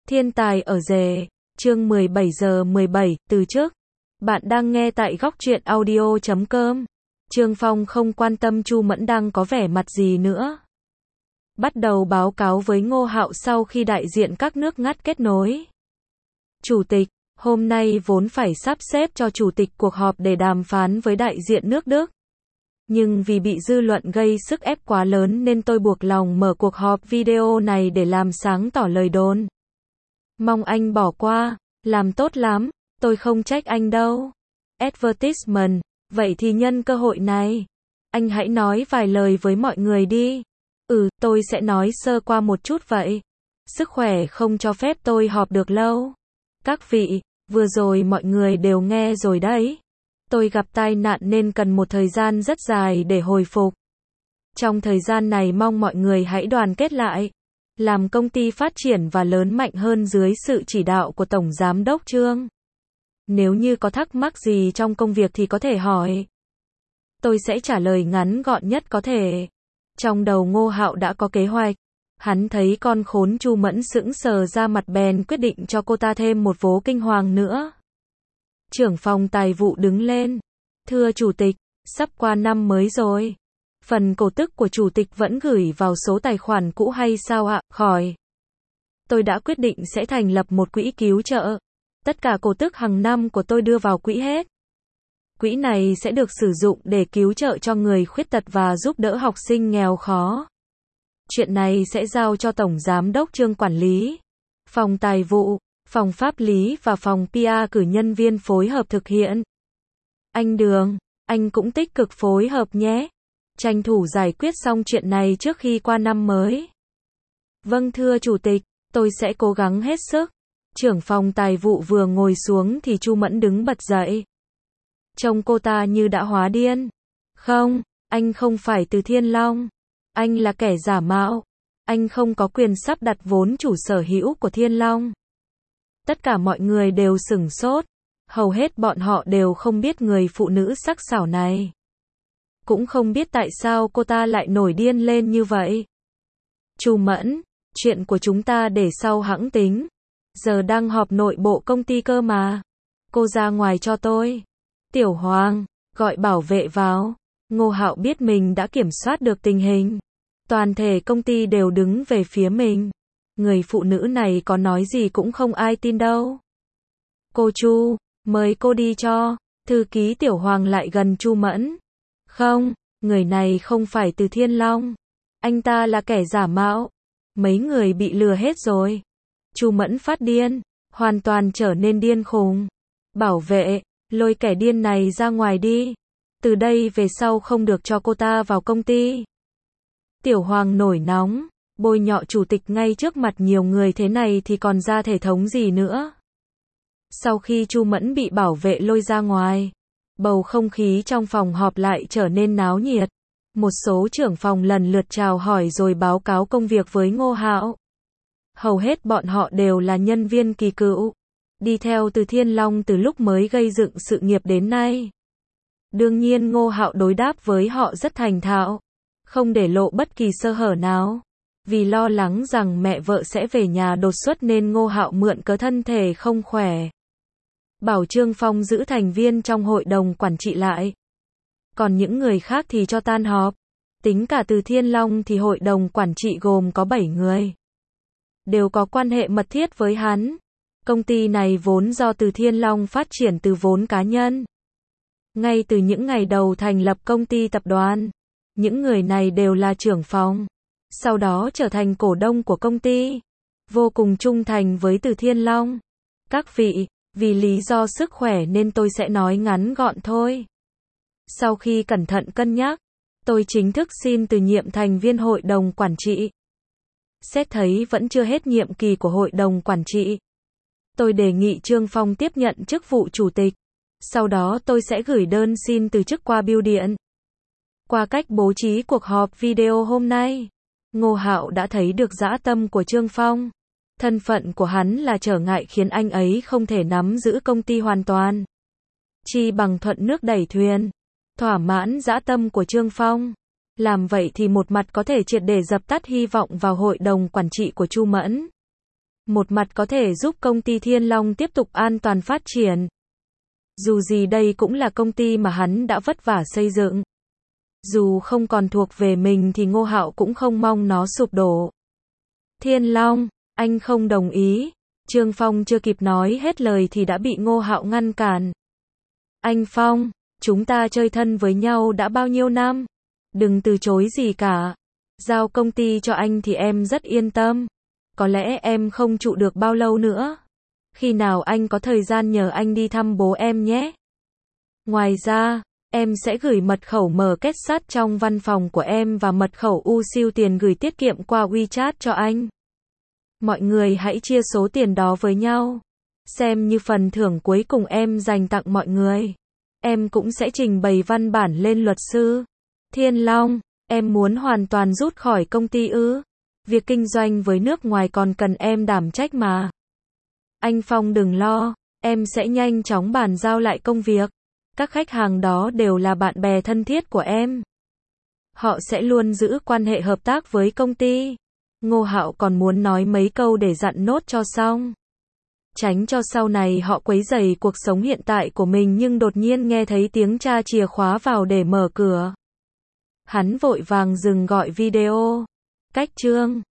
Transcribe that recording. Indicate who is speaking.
Speaker 1: Thiên tài ở rể, chương 17:17, từ trước. Bạn đang nghe tại góc truyện audio.com. Trương Phong không quan tâm Chu Mẫn đang có vẻ mặt gì nữa. Bắt đầu báo cáo với Ngô Hạo sau khi đại diện các nước ngắt kết nối. Chủ tịch, hôm nay vốn phải sắp xếp cho chủ tịch cuộc họp để đàm phán với đại diện nước Đức. Nhưng vì bị dư luận gây sức ép quá lớn nên tôi buộc lòng mở cuộc họp video này để làm sáng tỏ lời đồn. Mong anh bỏ qua, làm tốt lắm, tôi không trách anh đâu. Advertisement, vậy thì nhân cơ hội này, anh hãy nói vài lời với mọi người đi. Tôi sẽ nói sơ qua một chút vậy. Sức khỏe không cho phép tôi họp được lâu. Các vị, vừa rồi mọi người đều nghe rồi đấy. Tôi gặp tai nạn nên cần một thời gian rất dài để hồi phục. Trong thời gian này mong mọi người hãy đoàn kết lại, làm công ty phát triển và lớn mạnh hơn dưới sự chỉ đạo của Tổng Giám đốc Trương. Nếu như có thắc mắc gì trong công việc thì có thể hỏi. Tôi sẽ trả lời ngắn gọn nhất có thể. Trong đầu Ngô Hạo đã có kế hoạch. Hắn thấy con khốn Chu Mẫn sững sờ ra mặt bèn quyết định cho cô ta thêm một vố kinh hoàng nữa. Trưởng phòng tài vụ đứng lên. Thưa Chủ tịch, sắp qua năm mới rồi. Phần cổ tức của Chủ tịch vẫn gửi vào số tài khoản cũ hay sao ạ? Khỏi. Tôi đã quyết định sẽ thành lập một quỹ cứu trợ. Tất cả cổ tức hàng năm của tôi đưa vào quỹ hết. Quỹ này sẽ được sử dụng để cứu trợ cho người khuyết tật và giúp đỡ học sinh nghèo khó. Chuyện này sẽ giao cho Tổng Giám đốc Trương quản lý. Phòng tài vụ, phòng pháp lý và phòng PR cử nhân viên phối hợp thực hiện. Anh Đường, anh cũng tích cực phối hợp nhé. Tranh thủ giải quyết xong chuyện này trước khi qua năm mới. Vâng thưa Chủ tịch, tôi sẽ cố gắng hết sức. Trưởng phòng tài vụ vừa ngồi xuống thì Chu Mẫn đứng bật dậy. Trông cô ta như đã hóa điên. Không, anh không phải từ Thiên Long. Anh là kẻ giả mạo. Anh không có quyền sắp đặt vốn chủ sở hữu của Thiên Long. Tất cả mọi người đều sửng sốt. Hầu hết bọn họ đều không biết người phụ nữ sắc sảo này. Cũng không biết tại sao cô ta lại nổi điên lên như vậy. Chu Mẫn, chuyện của chúng ta để sau hẵng tính. Giờ đang họp nội bộ công ty cơ mà. Cô ra ngoài cho tôi. Tiểu Hoàng, gọi bảo vệ vào. Ngô Hạo biết mình đã kiểm soát được tình hình. Toàn thể công ty đều đứng về phía mình. Người phụ nữ này có nói gì cũng không ai tin đâu. Cô Chu, mời cô đi cho. Thư ký Tiểu Hoàng lại gần Chu Mẫn. Không, người này không phải từ Thiên Long. Anh ta là kẻ giả mạo. Mấy người bị lừa hết rồi. Chu Mẫn phát điên, hoàn toàn trở nên điên khùng. Bảo vệ, lôi kẻ điên này ra ngoài đi. Từ đây về sau không được cho cô ta vào công ty. Tiểu Hoàng nổi nóng, bôi nhọ chủ tịch ngay trước mặt nhiều người thế này thì còn ra thể thống gì nữa. Sau khi Chu Mẫn bị bảo vệ lôi ra ngoài, bầu không khí trong phòng họp lại trở nên náo nhiệt. Một số trưởng phòng lần lượt chào hỏi rồi báo cáo công việc với Ngô Hạo. Hầu hết bọn họ đều là nhân viên kỳ cựu, đi theo từ Thiên Long từ lúc mới gây dựng sự nghiệp đến nay. Đương nhiên Ngô Hạo đối đáp với họ rất thành thạo, không để lộ bất kỳ sơ hở nào. Vì lo lắng rằng mẹ vợ sẽ về nhà đột xuất nên Ngô Hạo mượn cớ thân thể không khỏe. Bảo Trương Phong giữ thành viên trong hội đồng quản trị lại. Còn những người khác thì cho tan họp. Tính cả từ Thiên Long thì hội đồng quản trị gồm có 7 người. Đều có quan hệ mật thiết với hắn. Công ty này vốn do từ Thiên Long phát triển từ vốn cá nhân. Ngay từ những ngày đầu thành lập công ty tập đoàn, những người này đều là trưởng phòng. Sau đó trở thành cổ đông của công ty. Vô cùng trung thành với từ Thiên Long. Các vị, vì lý do sức khỏe nên tôi sẽ nói ngắn gọn thôi. Sau khi cẩn thận cân nhắc, tôi chính thức xin từ nhiệm thành viên hội đồng quản trị. Xét thấy vẫn chưa hết nhiệm kỳ của hội đồng quản trị, tôi đề nghị Trương Phong tiếp nhận chức vụ chủ tịch. Sau đó tôi sẽ gửi đơn xin từ chức qua bưu điện. Qua cách bố trí cuộc họp video hôm nay, Ngô Hạo đã thấy được dã tâm của Trương Phong. Thân phận của hắn là trở ngại khiến anh ấy không thể nắm giữ công ty hoàn toàn. Chi bằng thuận nước đẩy thuyền. Thỏa mãn dã tâm của Trương Phong. Làm vậy thì một mặt có thể triệt để dập tắt hy vọng vào hội đồng quản trị của Chu Mẫn. một mặt có thể giúp công ty Thiên Long tiếp tục an toàn phát triển. Dù gì đây cũng là công ty mà hắn đã vất vả xây dựng. Dù không còn thuộc về mình thì Ngô Hạo cũng không mong nó sụp đổ. Thiên Long, anh không đồng ý. Trương Phong chưa kịp nói hết lời thì đã bị Ngô Hạo ngăn cản. Anh Phong, chúng ta chơi thân với nhau đã bao nhiêu năm? Đừng từ chối gì cả. Giao công ty cho anh thì em rất yên tâm. Có lẽ em không trụ được bao lâu nữa. Khi nào anh có thời gian nhờ anh đi thăm bố em nhé. Ngoài ra, em sẽ gửi mật khẩu mở kết sắt trong văn phòng của em và mật khẩu siêu tiền gửi tiết kiệm qua WeChat cho anh. Mọi người hãy chia số tiền đó với nhau. Xem như phần thưởng cuối cùng em dành tặng mọi người. Em cũng sẽ trình bày văn bản lên luật sư. Thiên Long, em muốn hoàn toàn rút khỏi công ty ư? Việc kinh doanh với nước ngoài còn cần em đảm trách mà. Anh Phong đừng lo, em sẽ nhanh chóng bàn giao lại công việc. Các khách hàng đó đều là bạn bè thân thiết của em. Họ sẽ luôn giữ quan hệ hợp tác với công ty. Ngô Hạo còn muốn nói mấy câu để dặn nốt cho xong. Tránh cho sau này họ quấy rầy cuộc sống hiện tại của mình nhưng đột nhiên nghe thấy tiếng tra chìa khóa vào để mở cửa. Hắn vội vàng dừng gọi video. Cách chương